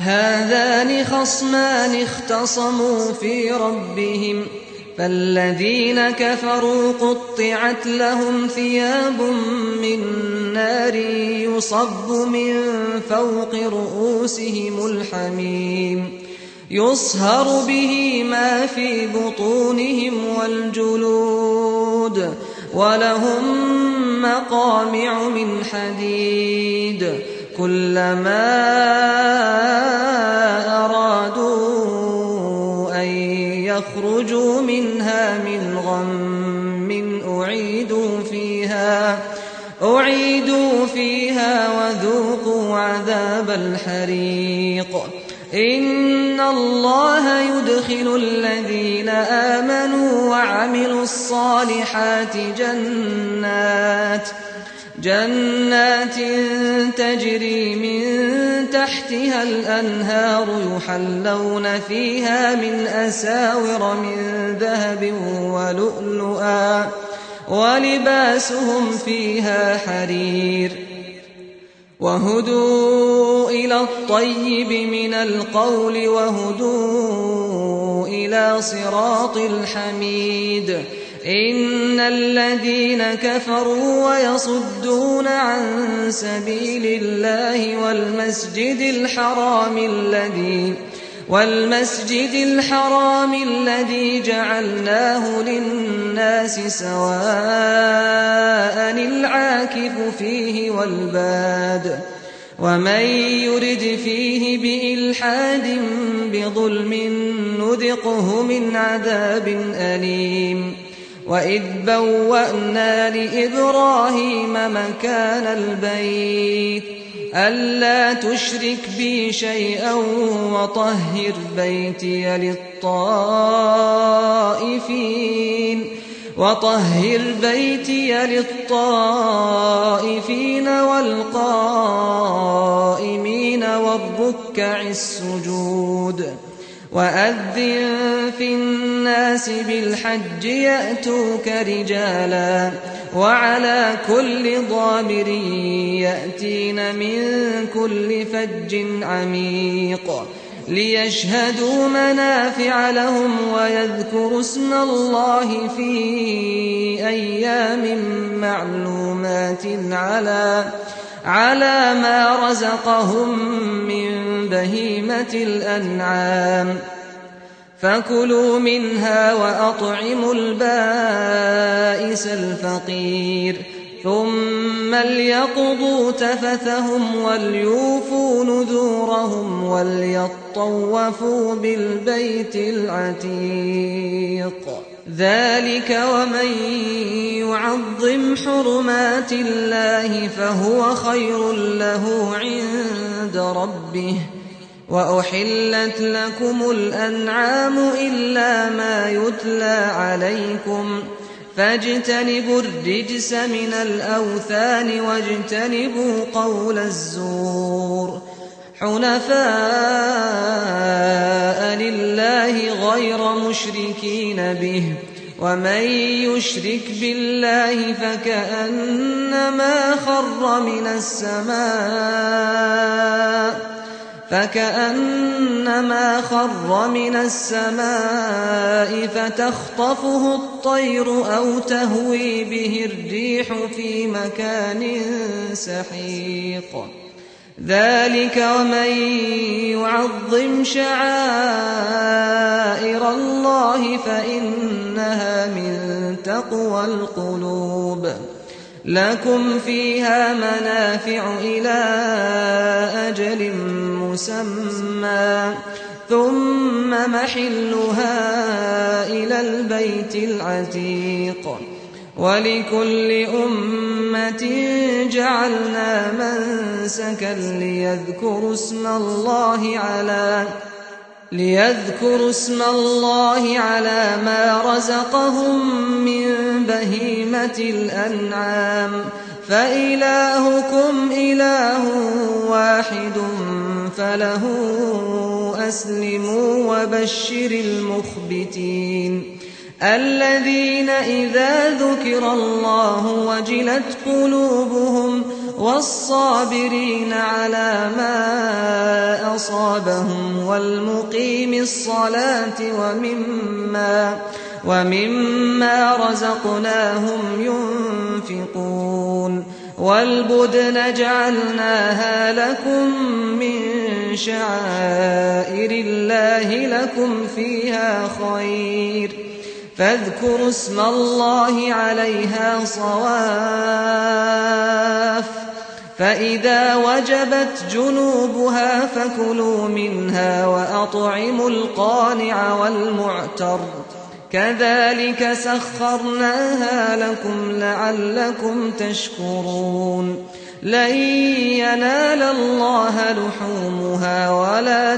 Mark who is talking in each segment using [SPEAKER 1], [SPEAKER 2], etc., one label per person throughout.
[SPEAKER 1] هذان خصمان اختصموا في ربهم فالذين كفروا قطعت لهم ثياب من نار يصب من فوق رؤوسهم الحميم يصهر به ما في بطونهم والجلود ولهم مقامع من حديد كلما أرادوا أن يخرجوا منها من غم أعيدوا فيها وذوقوا عذاب الحريق إن الله يدخل الذين آمنوا وعملوا الصالحات جنات تجري من تحتها الأنهار يحلون فيها من أساور من ذهب ولؤلؤا ولباسهم فيها حرير وهدوا إلى الطيب من القول وهدوا إلى صراط الحميد إن الذين كفروا ويصدون عن سبيل الله والمسجد الحرام الذي جعلناه للناس سواء العاكف فيه والباد ومن يرد فيه بإلحاد بظلم نذقه من عذاب أليم وإذ بوأنا لإبراهيم مكان البيت ألا تشرك بي شيئا وطهر بيتي للطائفين والقائمين والركع السجود وأذن في الناس بالحج يأتوك رجالا وعلى كل ضامر يأتين من كل فج عميق ليشهدوا منافع لهم ويذكروا اسم الله في أيام معلومات على ما رزقهم من بهيمة الأنعام فكلوا منها وأطعموا البائس الفقير ثم ليقضوا تفثهم وليوفوا نذورهم وليطوفوا بالبيت العتيق ذلك ومن يعظم حرمات الله فهو خير له عند ربه وأحلت لكم الأنعام إلا ما يتلى عليكم فاجتنبوا الرجس من الأوثان واجتنبوا قول الزور حنفاء لله غير مشركين به ومن يشرك بالله فكأنما خر من السماء فتخطفه الطير أو تهوي به الريح في مكان سحيق ذلك ومن يعظم شعائر الله فإنها من تقوى القلوب لكم فيها منافع إلى أجل مسمى ثم محلها إلى البيت العتيق ولكل أمة جعلنا منسكا ليذكروا اسم الله على ما رزقهم من بهيمة الأنعام فإلهكم إله واحد فله أسلموا وبشر المخبتين الذين إذا ذكر الله وجلت قلوبهم والصابرين على ما أصابهم والمقيم الصلاة ومما رزقناهم ينفقون والبدن جعلناها لكم من شعائر الله لكم فيها خير فاذكروا اسم الله عليها صواف فإذا وجبت جنوبها فكلوا منها وأطعموا القانع والمعتر كذلك سخرناها لكم لعلكم تشكرون لن ينال الله لحومها ولا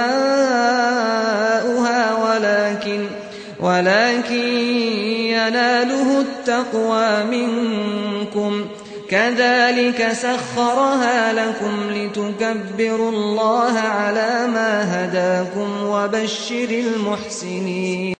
[SPEAKER 1] دماؤها ولكن يناله التقوى منكم كذلك سخرها لكم لتكبروا الله على ما هداكم وبشر المحسنين